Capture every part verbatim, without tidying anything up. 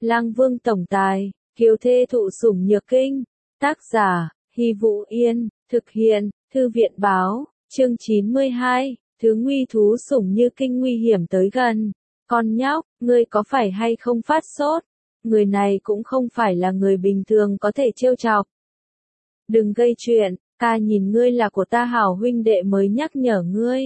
Lang Vương tổng tài, kiều thê thụ sủng nhược kinh. Tác giả, Hy Vũ Yên, thực hiện, Thư viện báo, chương chín mươi hai, thứ nguy thú sủng như kinh nguy hiểm tới gần. Con nhóc, ngươi có phải hay không phát sốt? Người này cũng không phải là người bình thường có thể trêu chọc. Đừng gây chuyện, ta nhìn ngươi là của ta hảo huynh đệ mới nhắc nhở ngươi.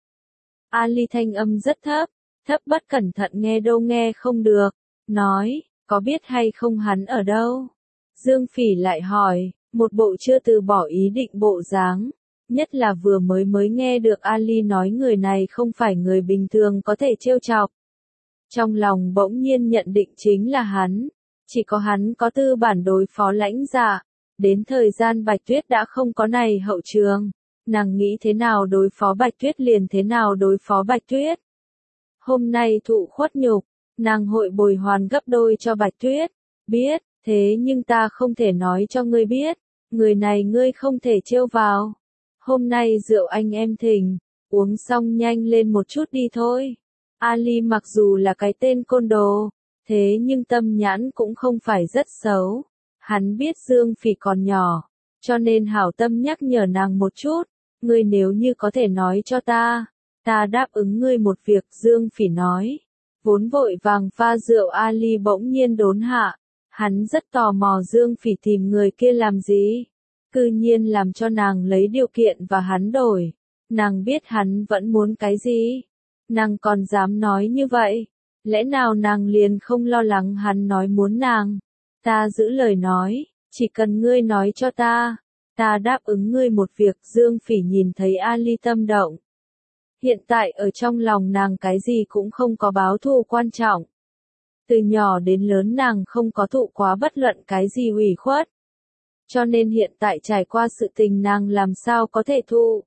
Ali thanh âm rất thấp, thấp bất cẩn thận nghe đâu nghe không được, nói, có biết hay không hắn ở đâu? Dương Phỉ lại hỏi, một bộ chưa từ bỏ ý định bộ dáng, nhất là vừa mới mới nghe được Ali nói người này không phải người bình thường có thể trêu chọc. Trong lòng bỗng nhiên nhận định chính là hắn, chỉ có hắn có tư bản đối phó Lãnh Dạ. Đến thời gian Bạch Tuyết đã không có này hậu trường, nàng nghĩ thế nào đối phó Bạch Tuyết liền thế nào đối phó Bạch Tuyết. Hôm nay thụ khuất nhục, nàng hội bồi hoàn gấp đôi cho Bạch Tuyết, biết, thế nhưng ta không thể nói cho ngươi biết, người này ngươi không thể trêu vào. Hôm nay rượu anh em thỉnh, uống xong nhanh lên một chút đi thôi. Ali mặc dù là cái tên côn đồ, thế nhưng tâm nhãn cũng không phải rất xấu. Hắn biết Dương Phỉ còn nhỏ, cho nên hảo tâm nhắc nhở nàng một chút, ngươi nếu như có thể nói cho ta, ta đáp ứng ngươi một việc. Dương Phỉ nói, vốn vội vàng pha rượu Ali bỗng nhiên đốn hạ, hắn rất tò mò Dương Phỉ tìm người kia làm gì, cư nhiên làm cho nàng lấy điều kiện và hắn đổi, nàng biết hắn vẫn muốn cái gì, nàng còn dám nói như vậy, lẽ nào nàng liền không lo lắng hắn nói muốn nàng. Ta giữ lời nói, chỉ cần ngươi nói cho ta, ta đáp ứng ngươi một việc. Dương Phỉ nhìn thấy Ali tâm động. Hiện tại ở trong lòng nàng cái gì cũng không có báo thù quan trọng. Từ nhỏ đến lớn nàng không có thụ quá bất luận cái gì ủy khuất. Cho nên hiện tại trải qua sự tình nàng làm sao có thể thụ.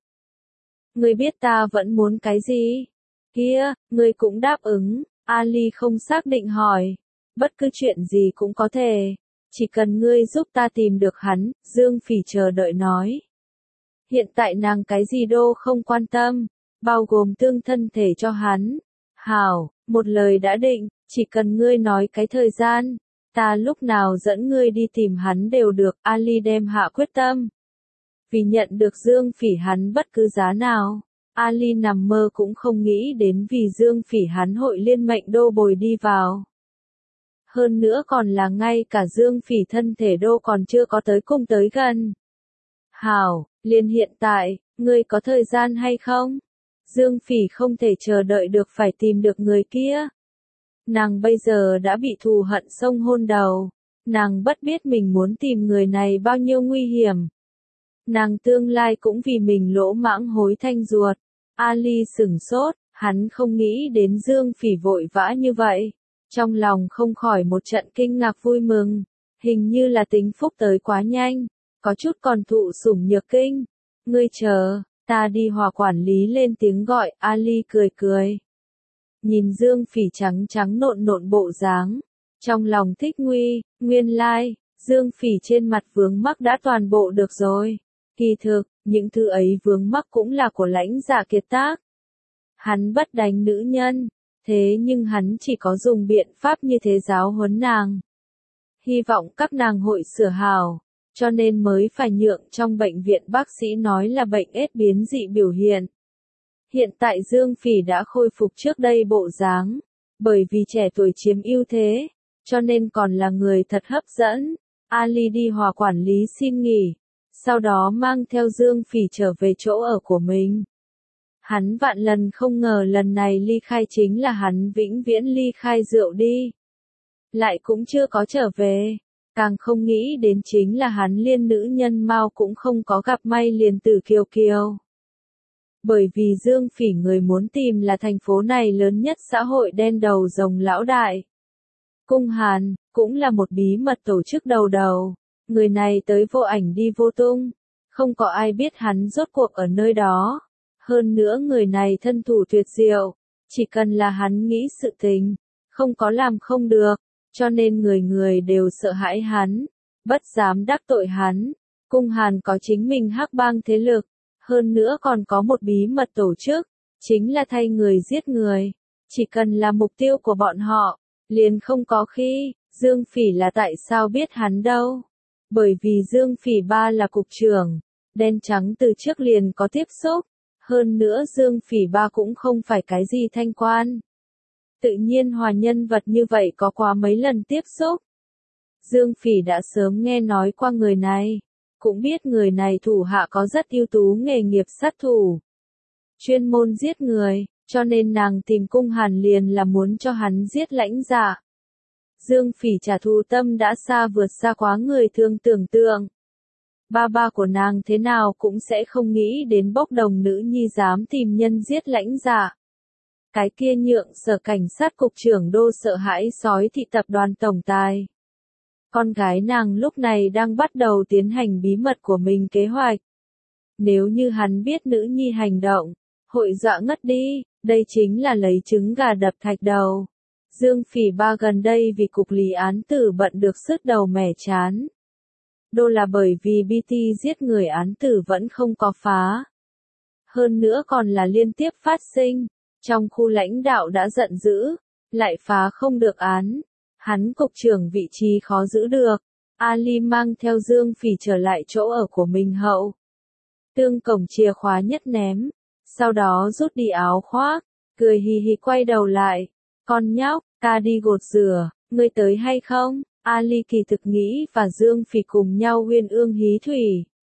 Ngươi biết ta vẫn muốn cái gì? Kia, ngươi cũng đáp ứng. Ali không xác định hỏi. Bất cứ chuyện gì cũng có thể, chỉ cần ngươi giúp ta tìm được hắn. Dương Phỉ chờ đợi nói. Hiện tại nàng cái gì đô không quan tâm, bao gồm tương thân thể cho hắn. Hảo, một lời đã định, chỉ cần ngươi nói cái thời gian, ta lúc nào dẫn ngươi đi tìm hắn đều được. Ali đem hạ quyết tâm. Vì nhận được Dương Phỉ hắn bất cứ giá nào, Ali nằm mơ cũng không nghĩ đến vì Dương Phỉ hắn hội liên mệnh đô bồi đi vào. Hơn nữa còn là ngay cả Dương Phỉ thân thể đô còn chưa có tới cung tới gần. Hảo, liền hiện tại, ngươi có thời gian hay không? Dương Phỉ không thể chờ đợi được phải tìm được người kia. Nàng bây giờ đã bị thù hận xông hôn đầu. Nàng bất biết mình muốn tìm người này bao nhiêu nguy hiểm. Nàng tương lai cũng vì mình lỗ mãng hối thanh ruột. Ali sửng sốt, hắn không nghĩ đến Dương Phỉ vội vã như vậy. Trong lòng không khỏi một trận kinh ngạc vui mừng, hình như là tính phúc tới quá nhanh, có chút còn thụ sủng nhược kinh. Ngươi chờ, ta đi hòa quản lý lên tiếng gọi. Ali cười cười. Nhìn Dương Phỉ trắng trắng nộn nộn bộ dáng, trong lòng thích nguy, nguyên lai, like, Dương Phỉ trên mặt vướng mắc đã toàn bộ được rồi. Kỳ thực, những thứ ấy vướng mắc cũng là của Lãnh Dạ kiệt tác. Hắn bất đánh nữ nhân. Thế nhưng hắn chỉ có dùng biện pháp như thế giáo huấn nàng. Hy vọng các nàng hội sửa hào, cho nên mới phải nhượng trong bệnh viện bác sĩ nói là bệnh ết biến dị biểu hiện. Hiện tại Dương Phỉ đã khôi phục trước đây bộ dáng, bởi vì trẻ tuổi chiếm ưu thế, cho nên còn là người thật hấp dẫn. Ali đi hòa quản lý xin nghỉ, sau đó mang theo Dương Phỉ trở về chỗ ở của mình. Hắn vạn lần không ngờ lần này ly khai chính là hắn vĩnh viễn ly khai rượu đi. Lại cũng chưa có trở về. Càng không nghĩ đến chính là hắn liên nữ nhân Mao cũng không có gặp may liền tử Kiều Kiều. Bởi vì Dương Phỉ người muốn tìm là thành phố này lớn nhất xã hội đen đầu rồng lão đại. Cung Hàn, cũng là một bí mật tổ chức đầu đầu. Người này tới vô ảnh đi vô tung. Không có ai biết hắn rốt cuộc ở nơi đó. Hơn nữa người này thân thủ tuyệt diệu, chỉ cần là hắn nghĩ sự tình, không có làm không được, cho nên người người đều sợ hãi hắn, bất dám đắc tội hắn. Cung Hàn có chính mình hắc bang thế lực, hơn nữa còn có một bí mật tổ chức, chính là thay người giết người, chỉ cần là mục tiêu của bọn họ, liền không có khi Dương Phỉ là tại sao biết hắn đâu? Bởi vì Dương Phỉ ba là cục trưởng, đen trắng từ trước liền có tiếp xúc, hơn nữa Dương Phỉ ba cũng không phải cái gì thanh quan. Tự nhiên hòa nhân vật như vậy có quá mấy lần tiếp xúc. Dương Phỉ đã sớm nghe nói qua người này, cũng biết người này thủ hạ có rất ưu tú nghề nghiệp sát thủ, chuyên môn giết người, cho nên nàng tìm Cung Hàn liền là muốn cho hắn giết Lãnh Dạ. Dương Phỉ trả thù tâm đã xa vượt xa quá người thường tưởng tượng. Ba ba của nàng thế nào cũng sẽ không nghĩ đến bốc đồng nữ nhi dám tìm nhân giết Lãnh Dạ. Cái kia nhượng sở cảnh sát cục trưởng đô sợ hãi sói thị tập đoàn tổng tài. Con gái nàng lúc này đang bắt đầu tiến hành bí mật của mình kế hoạch. Nếu như hắn biết nữ nhi hành động, hội dọa ngất đi, đây chính là lấy trứng gà đập thạch đầu. Dương Phỉ ba gần đây vì cục lý án tử bận được sứt đầu mẻ chán. Đô là bởi vì bê tê giết người án tử vẫn không có phá. Hơn nữa còn là liên tiếp phát sinh, trong khu lãnh đạo đã giận dữ, lại phá không được án. Hắn cục trưởng vị trí khó giữ được. Ali mang theo Dương Phỉ trở lại chỗ ở của mình hậu. Tương cổng chìa khóa nhất ném, sau đó rút đi áo khoác, cười hì hì quay đầu lại. Con nhóc, ta đi gột rửa, ngươi tới hay không? Ali kỳ thực nghĩ và Dương Phỉ cùng nhau uyên ương hí thủy.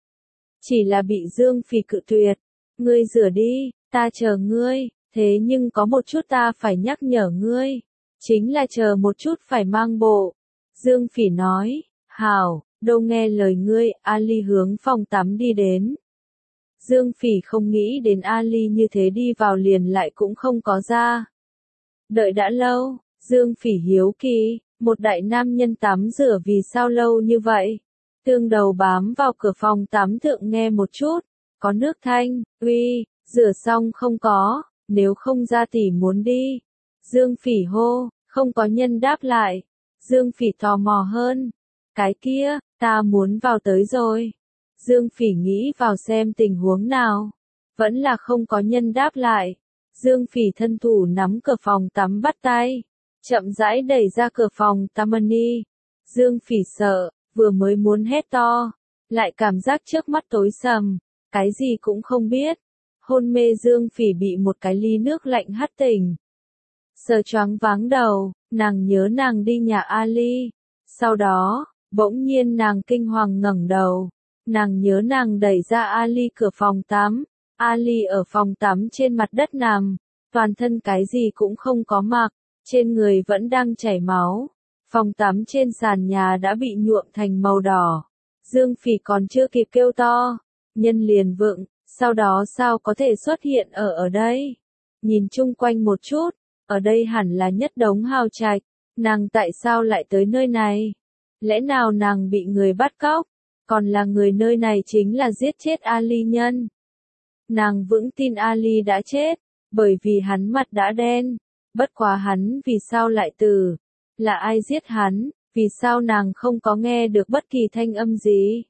Chỉ là bị Dương Phỉ cự tuyệt. Ngươi rửa đi, ta chờ ngươi, thế nhưng có một chút ta phải nhắc nhở ngươi. Chính là chờ một chút phải mang bộ. Dương Phỉ nói, hảo, đâu nghe lời ngươi, Ali hướng phòng tắm đi đến. Dương Phỉ không nghĩ đến Ali như thế đi vào liền lại cũng không có ra. Đợi đã lâu, Dương Phỉ hiếu kỳ, một đại nam nhân tắm rửa vì sao lâu như vậy. Tương đầu bám vào cửa phòng tắm thượng nghe một chút, có nước thanh, uy, rửa xong không có, nếu không ra tỷ muốn đi. Dương Phỉ hô, không có nhân đáp lại. Dương Phỉ tò mò hơn. Cái kia, ta muốn vào tới rồi. Dương Phỉ nghĩ vào xem tình huống nào. Vẫn là không có nhân đáp lại. Dương Phỉ thân thủ nắm cửa phòng tắm bắt tay. Chậm rãi đẩy ra cửa phòng Tamani. Dương Phỉ sợ, vừa mới muốn hét to. Lại cảm giác trước mắt tối sầm. Cái gì cũng không biết. Hôn mê Dương Phỉ bị một cái ly nước lạnh hắt tỉnh. Sờ choáng váng đầu, nàng nhớ nàng đi nhà Ali. Sau đó, bỗng nhiên nàng kinh hoàng ngẩng đầu. Nàng nhớ nàng đẩy ra Ali cửa phòng tắm. Ali ở phòng tắm trên mặt đất nằm, toàn thân cái gì cũng không có mặc, trên người vẫn đang chảy máu. Phòng tắm trên sàn nhà đã bị nhuộm thành màu đỏ. Dương Phỉ còn chưa kịp kêu to, nhân liền vựng, sau đó sao có thể xuất hiện ở ở đây? Nhìn chung quanh một chút, ở đây hẳn là nhất đống hào trạch, nàng tại sao lại tới nơi này? Lẽ nào nàng bị người bắt cóc? Còn là người nơi này chính là giết chết Ali nhân? Nàng vững tin Ali đã chết, bởi vì hắn mặt đã đen. Bất quá hắn vì sao lại tử? Là ai giết hắn? Vì sao nàng không có nghe được bất kỳ thanh âm gì?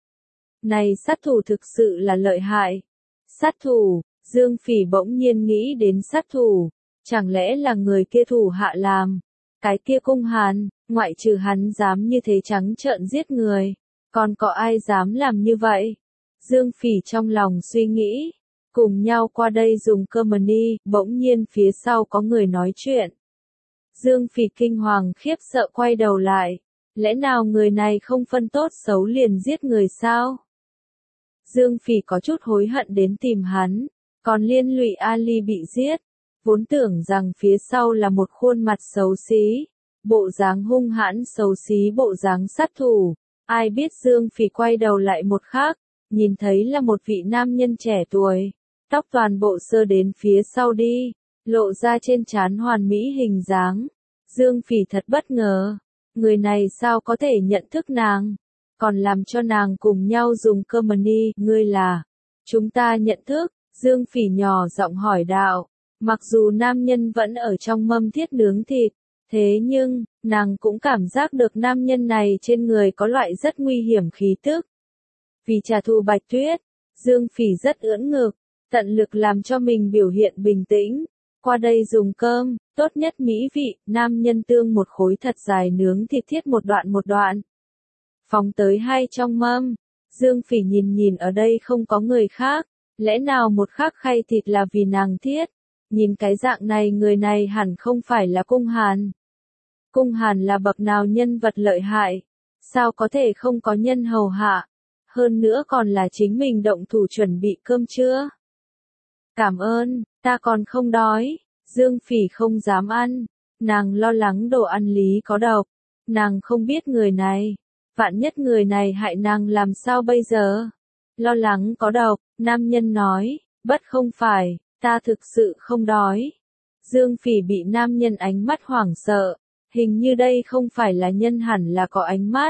Này sát thủ thực sự là lợi hại. Sát thủ, Dương Phỉ bỗng nhiên nghĩ đến sát thủ. Chẳng lẽ là người kia thủ hạ làm? Cái kia Cung Hàn, ngoại trừ hắn dám như thế trắng trợn giết người, còn có ai dám làm như vậy? Dương Phỉ trong lòng suy nghĩ, cùng nhau qua đây dùng cơm mani, bỗng nhiên phía sau có người nói chuyện. Dương Phỉ kinh hoàng khiếp sợ quay đầu lại, lẽ nào người này không phân tốt xấu liền giết người sao? Dương Phỉ có chút hối hận đến tìm hắn, còn liên lụy Ali bị giết. Vốn tưởng rằng phía sau là một khuôn mặt xấu xí, bộ dáng hung hãn xấu xí bộ dáng sát thủ, ai biết Dương Phỉ quay đầu lại một khác, nhìn thấy là một vị nam nhân trẻ tuổi, tóc toàn bộ sơ đến phía sau đi, lộ ra trên trán hoàn mỹ hình dáng. Dương Phỉ thật bất ngờ, người này sao có thể nhận thức nàng, còn làm cho nàng cùng nhau dùng cơm mani, ngươi là, chúng ta nhận thức, Dương Phỉ nhỏ giọng hỏi đạo. Mặc dù nam nhân vẫn ở trong mâm thiết nướng thịt, thế nhưng, nàng cũng cảm giác được nam nhân này trên người có loại rất nguy hiểm khí tức. Vì trả thù Bạch Tuyết, Dương Phỉ rất ưỡn ngực, tận lực làm cho mình biểu hiện bình tĩnh, qua đây dùng cơm, tốt nhất mỹ vị, nam nhân tương một khối thật dài nướng thịt thiết một đoạn một đoạn. Phóng tới hai trong mâm, Dương Phỉ nhìn nhìn ở đây không có người khác, lẽ nào một khắc khay thịt là vì nàng thiết, nhìn cái dạng này người này hẳn không phải là Cung Hàn. Cung Hàn là bậc nào nhân vật lợi hại, sao có thể không có nhân hầu hạ, hơn nữa còn là chính mình động thủ chuẩn bị cơm trưa. Cảm ơn, ta còn không đói. Dương Phỉ không dám ăn, nàng lo lắng đồ ăn lý có độc, nàng không biết người này, vạn nhất người này hại nàng làm sao bây giờ. Lo lắng có độc, nam nhân nói, bất không phải, ta thực sự không đói. Dương Phỉ bị nam nhân ánh mắt hoảng sợ, hình như đây không phải là nhân hẳn là có ánh mắt.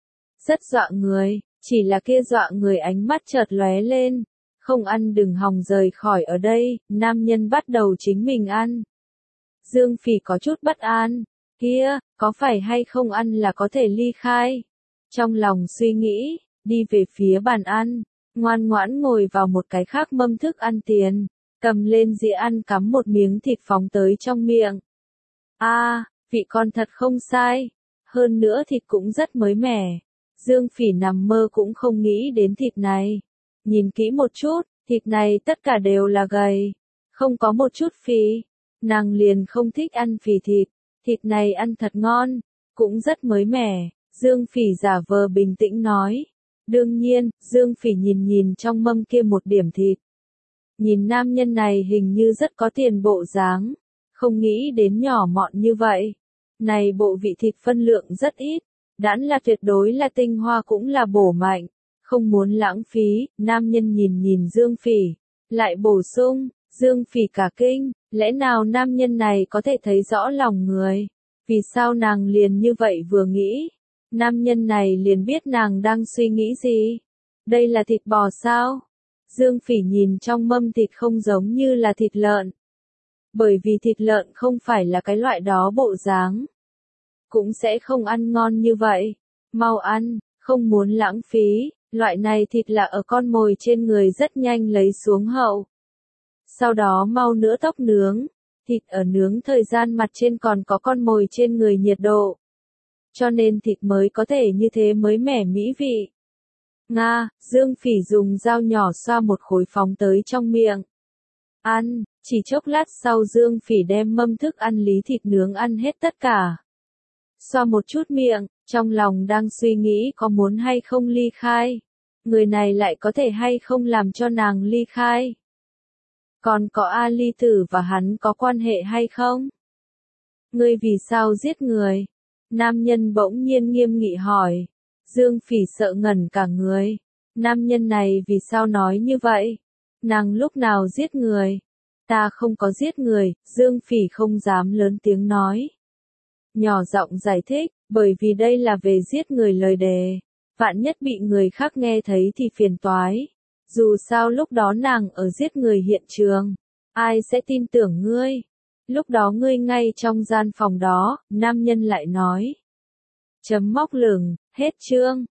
Rất dọa người, chỉ là kia dọa người ánh mắt chợt lóe lên. Không ăn đừng hòng rời khỏi ở đây, nam nhân bắt đầu chính mình ăn. Dương Phỉ có chút bất an, kia, có phải hay không ăn là có thể ly khai. Trong lòng suy nghĩ, đi về phía bàn ăn, ngoan ngoãn ngồi vào một cái khác mâm thức ăn tiền, cầm lên dĩa ăn cắm một miếng thịt phóng tới trong miệng. A, à, vị con thật không sai, hơn nữa thịt cũng rất mới mẻ. Dương Phỉ nằm mơ cũng không nghĩ đến thịt này. Nhìn kỹ một chút, thịt này tất cả đều là gầy, không có một chút phì. Nàng liền không thích ăn phì thịt, thịt này ăn thật ngon, cũng rất mới mẻ. Dương Phỉ giả vờ bình tĩnh nói. Đương nhiên, Dương Phỉ nhìn nhìn trong mâm kia một điểm thịt. Nhìn nam nhân này hình như rất có tiền bộ dáng, không nghĩ đến nhỏ mọn như vậy. Này bộ vị thịt phân lượng rất ít, đãn là tuyệt đối là tinh hoa cũng là bổ mạnh. Không muốn lãng phí, nam nhân nhìn nhìn Dương Phỉ, lại bổ sung, Dương Phỉ cả kinh, lẽ nào nam nhân này có thể thấy rõ lòng người, vì sao nàng liền như vậy vừa nghĩ, nam nhân này liền biết nàng đang suy nghĩ gì, đây là thịt bò sao? Dương Phỉ nhìn trong mâm thịt không giống như là thịt lợn, bởi vì thịt lợn không phải là cái loại đó bộ dáng, cũng sẽ không ăn ngon như vậy, mau ăn, không muốn lãng phí. Loại này thịt là ở con mồi trên người rất nhanh lấy xuống hậu. Sau đó mau nữa tốc nướng, thịt ở nướng thời gian mặt trên còn có con mồi trên người nhiệt độ. Cho nên thịt mới có thể như thế mới mẻ mỹ vị. Nga, Dương Phỉ dùng dao nhỏ xoa một khối phóng tới trong miệng. Ăn, chỉ chốc lát sau Dương Phỉ đem mâm thức ăn lý thịt nướng ăn hết tất cả. Xoa một chút miệng, trong lòng đang suy nghĩ có muốn hay không ly khai. Người này lại có thể hay không làm cho nàng ly khai. Còn có A Ly Tử và hắn có quan hệ hay không? Ngươi vì sao giết người? Nam nhân bỗng nhiên nghiêm nghị hỏi. Dương Phỉ sợ ngẩn cả người. Nam nhân này vì sao nói như vậy? Nàng lúc nào giết người? Ta không có giết người, Dương Phỉ không dám lớn tiếng nói. Nhỏ giọng giải thích, bởi vì đây là về giết người lời đề. Vạn nhất bị người khác nghe thấy thì phiền toái. Dù sao lúc đó nàng ở giết người hiện trường. Ai sẽ tin tưởng ngươi? Lúc đó ngươi ngay trong gian phòng đó, nam nhân lại nói. Chấm móc lửng, hết chương.